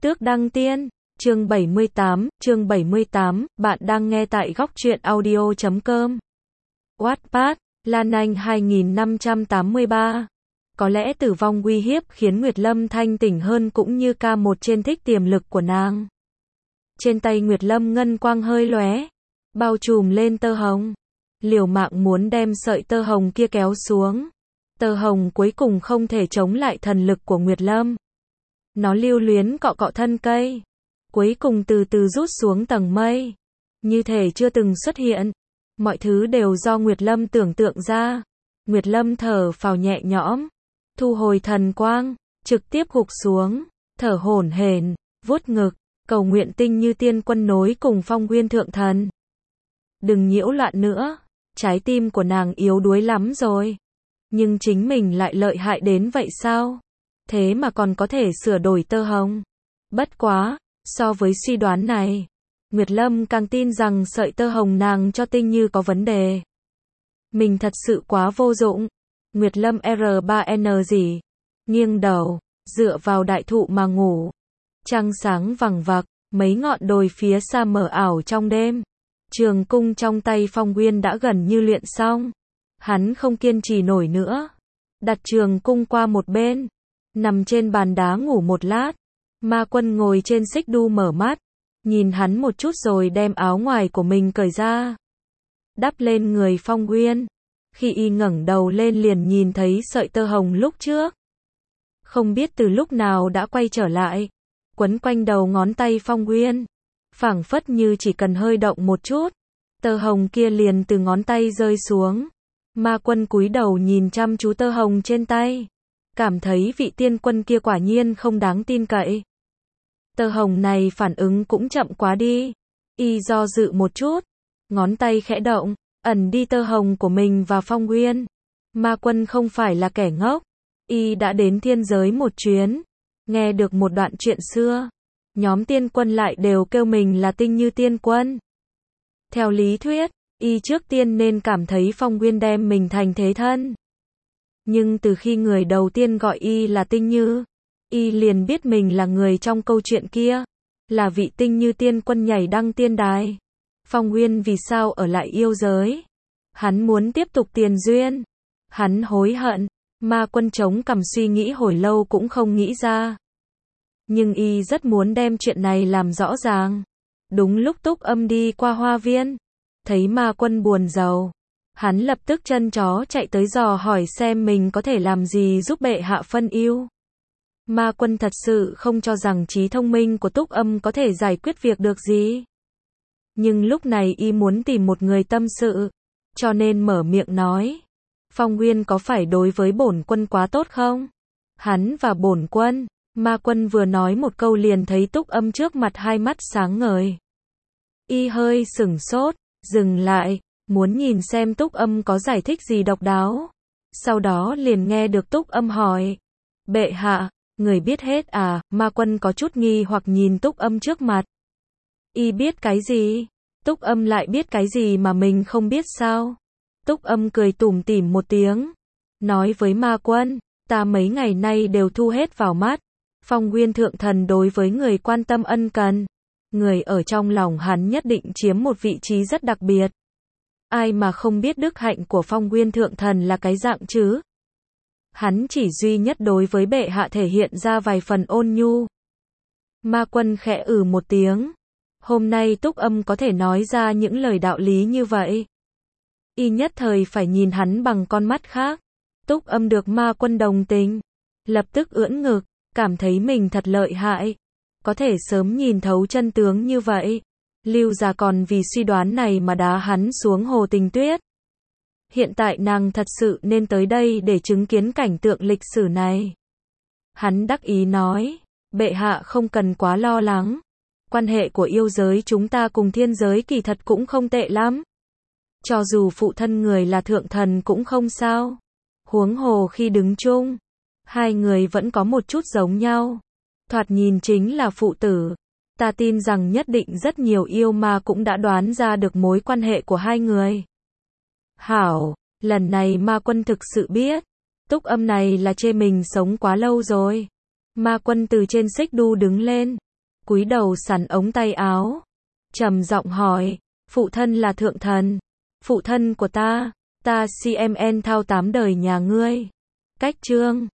Tước đăng tiên, chương 78, bạn đang nghe tại góc truyện audio.com. Wattpad, Lan Anh 2583. Có lẽ tử vong uy hiếp khiến Nguyệt Lâm thanh tỉnh hơn cũng như ca một trên thích tiềm lực của nàng. Trên tay Nguyệt Lâm ngân quang hơi lóe, bao trùm lên tơ hồng. Liều mạng muốn đem sợi tơ hồng kia kéo xuống. Tơ hồng cuối cùng không thể chống lại thần lực của Nguyệt Lâm. Nó lưu luyến cọ cọ thân cây, cuối cùng từ từ rút xuống tầng mây, như thể chưa từng xuất hiện. Mọi thứ đều do Nguyệt Lâm tưởng tượng ra. Nguyệt Lâm thở phào nhẹ nhõm, thu hồi thần quang, trực tiếp gục xuống, thở hổn hển, vuốt ngực, cầu nguyện Tinh Như Tiên Quân nối cùng Phong Nguyên Thượng Thần. Đừng nhiễu loạn nữa, trái tim của nàng yếu đuối lắm rồi. Nhưng chính mình lại lợi hại đến vậy sao? Thế mà còn có thể sửa đổi tơ hồng. Bất quá, so với suy đoán này, Nguyệt Lâm càng tin rằng sợi tơ hồng nàng cho Tinh Như có vấn đề. Mình thật sự quá vô dụng. Nguyệt Lâm R3N gì? Nghiêng đầu, dựa vào đại thụ mà ngủ. Trăng sáng vằng vặc, mấy ngọn đồi phía xa mờ ảo trong đêm. Trường cung trong tay Phong Nguyên đã gần như luyện xong. Hắn không kiên trì nổi nữa. Đặt trường cung qua một bên, nằm trên bàn đá ngủ một lát. Ma Quân ngồi trên xích đu mở mắt, nhìn hắn một chút rồi đem áo ngoài của mình cởi ra, đắp lên người Phong Nguyên. Khi y ngẩng đầu lên liền nhìn thấy sợi tơ hồng lúc trước, không biết từ lúc nào đã quay trở lại, quấn quanh đầu ngón tay Phong Nguyên, phảng phất như chỉ cần hơi động một chút, tơ hồng kia liền từ ngón tay rơi xuống. Ma Quân cúi đầu nhìn chăm chú tơ hồng trên tay, cảm thấy vị tiên quân kia quả nhiên không đáng tin cậy. Tơ hồng này phản ứng cũng chậm quá đi. Y do dự một chút, ngón tay khẽ động, ẩn đi tơ hồng của mình và Phong Nguyên. Ma Quân không phải là kẻ ngốc. Y đã đến thiên giới một chuyến, nghe được một đoạn chuyện xưa. Nhóm tiên quân lại đều kêu mình là Tinh Như Tiên Quân. Theo lý thuyết, y trước tiên nên cảm thấy Phong Nguyên đem mình thành thế thân. Nhưng từ khi người đầu tiên gọi y là Tinh Như, y liền biết mình là người trong câu chuyện kia, là vị Tinh Như Tiên Quân nhảy đăng tiên đài. Phong Nguyên vì sao ở lại yêu giới? Hắn muốn tiếp tục tiền duyên. Hắn hối hận. Ma Quân chống cằm suy nghĩ hồi lâu cũng không nghĩ ra. Nhưng y rất muốn đem chuyện này làm rõ ràng. Đúng lúc Túc Âm đi qua hoa viên, thấy Ma Quân buồn rầu, hắn lập tức chân chó chạy tới dò hỏi xem mình có thể làm gì giúp bệ hạ phân ưu. Ma Quân thật sự không cho rằng trí thông minh của Túc Âm có thể giải quyết việc được gì. Nhưng lúc này y muốn tìm một người tâm sự, cho nên mở miệng nói. Phong Nguyên có phải đối với bổn quân quá tốt không? Hắn và bổn quân. Ma Quân vừa nói một câu liền thấy Túc Âm trước mặt hai mắt sáng ngời. Y hơi sửng sốt, dừng lại, muốn nhìn xem Túc Âm có giải thích gì độc đáo. Sau đó liền nghe được Túc Âm hỏi. Bệ hạ, người biết hết à? Ma Quân có chút nghi hoặc nhìn Túc Âm trước mặt. Y biết cái gì? Túc Âm lại biết cái gì mà mình không biết sao? Túc Âm cười tủm tỉm một tiếng, nói với Ma Quân, ta mấy ngày nay đều thu hết vào mắt. Phong Nguyên Thượng Thần đối với người quan tâm ân cần, người ở trong lòng hắn nhất định chiếm một vị trí rất đặc biệt. Ai mà không biết đức hạnh của Phong Nguyên Thượng Thần là cái dạng chứ? Hắn chỉ duy nhất đối với bệ hạ thể hiện ra vài phần ôn nhu. Ma Quân khẽ một tiếng. Hôm nay Túc Âm có thể nói ra những lời đạo lý như vậy. Y nhất thời phải nhìn hắn bằng con mắt khác. Túc Âm được Ma Quân đồng tình, lập tức ưỡn ngực, cảm thấy mình thật lợi hại. Có thể sớm nhìn thấu chân tướng như vậy. Lưu gia còn vì suy đoán này mà đá hắn xuống hồ Tình Tuyết. Hiện tại nàng thật sự nên tới đây để chứng kiến cảnh tượng lịch sử này. Hắn đắc ý nói, bệ hạ không cần quá lo lắng. Quan hệ của yêu giới chúng ta cùng thiên giới kỳ thật cũng không tệ lắm. Cho dù phụ thân người là thượng thần cũng không sao. Huống hồ khi đứng chung, hai người vẫn có một chút giống nhau. Thoạt nhìn chính là phụ tử. Ta tin rằng nhất định rất nhiều yêu ma cũng đã đoán ra được mối quan hệ của hai người. Hảo, lần này Ma Quân thực sự biết. Túc Âm này là chê mình sống quá lâu rồi. Ma Quân từ trên xích đu đứng lên, cúi đầu sắn ống tay áo, trầm giọng hỏi, phụ thân là thượng thần, phụ thân của ta CMN thao 8 đời nhà ngươi. Cách chương